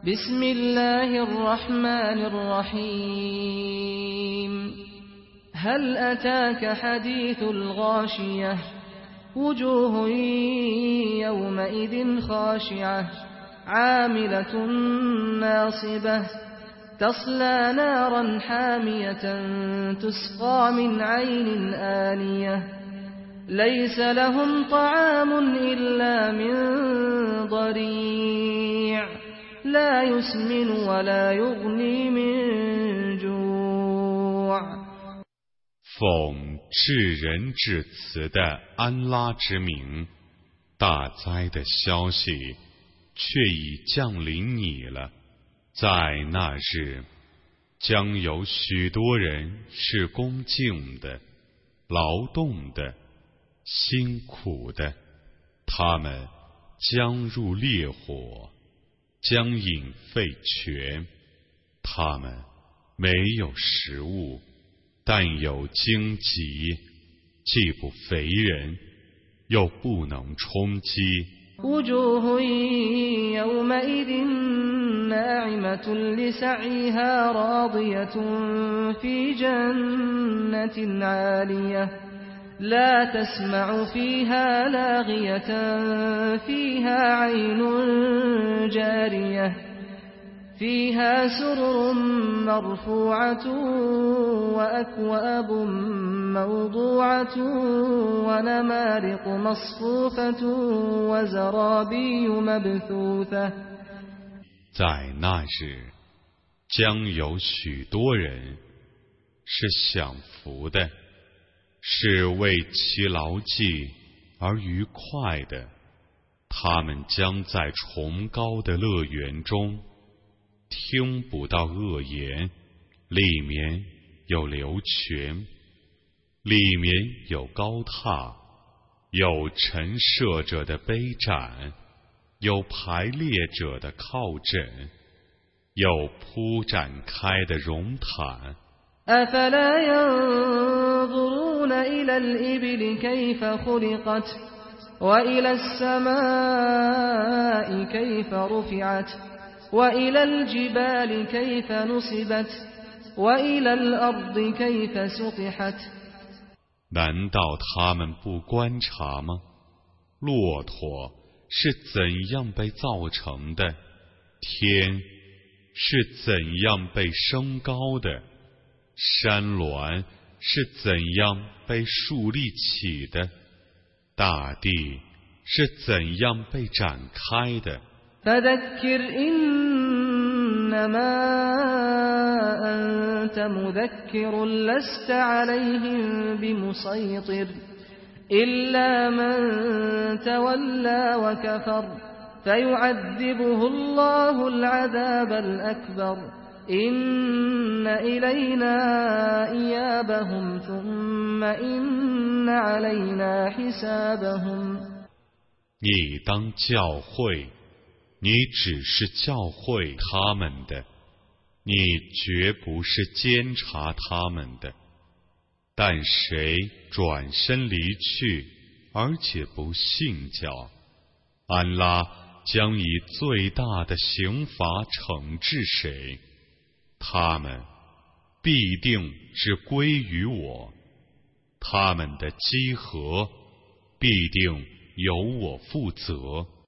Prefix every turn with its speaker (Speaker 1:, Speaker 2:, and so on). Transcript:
Speaker 1: بسم الله الرحمن الرحيم هل أتاك حديث الغاشية وجوه يومئذ خاشعة عاملة ناصبة تصلى نارا حامية تسقى من عين آنية ليس لهم طعام إلا من ضريع لا يسمن ولا يغني من جوع
Speaker 2: 奉至仁至慈的安拉之名，大灾的消息却已降临你了。在那日，将有许多人是恭敬的、劳动的、辛苦的，他们将入烈火，将饮沸泉。他们没有食物，但有荆棘，既不肥人，又不能充饥。
Speaker 1: وجوه يومئذ ناعمة لسعيها راضية في جنة عالية لا تسمع فيها لاغية فيها عين جارية فيها سرر مرفوعة وأكواب موضوعة ونمارق مصفوفة وزرابي مبثوثة
Speaker 2: 在那日，将有许多人是享福的，是为其劳绩而愉快的。他们将在崇高的乐园中听不到恶言，里面有流泉，里面有高榻，有陈设者的杯盏，有排列者的靠枕，有铺展开的绒毯。
Speaker 1: أفلا ينظرون إلى الإبل كيف خلقت وإلى السماء كيف رفعت وإلى الجبال كيف نصبت وإلى الأرض كيف سطحت
Speaker 2: 难道他们不观察吗？骆驼是怎样被造成的？天是怎样被升高的？山峦是怎样被竖立起的？大地是怎样被展开的
Speaker 1: فذكر إنما أنت مذكر لست عليهم بمسيطر إلا من تولى وكفر فيعذبه الله العذاب الأكبر إن إلينا إيابهم ثم إن علينا حسابهم
Speaker 2: 你当教诲，你只是教诲他们的，你绝不是监察他们的。但谁转身离去，而且不信教，安拉将以最大的刑罚惩治谁，他们必定是归于我，他们的稽核必定由我负责。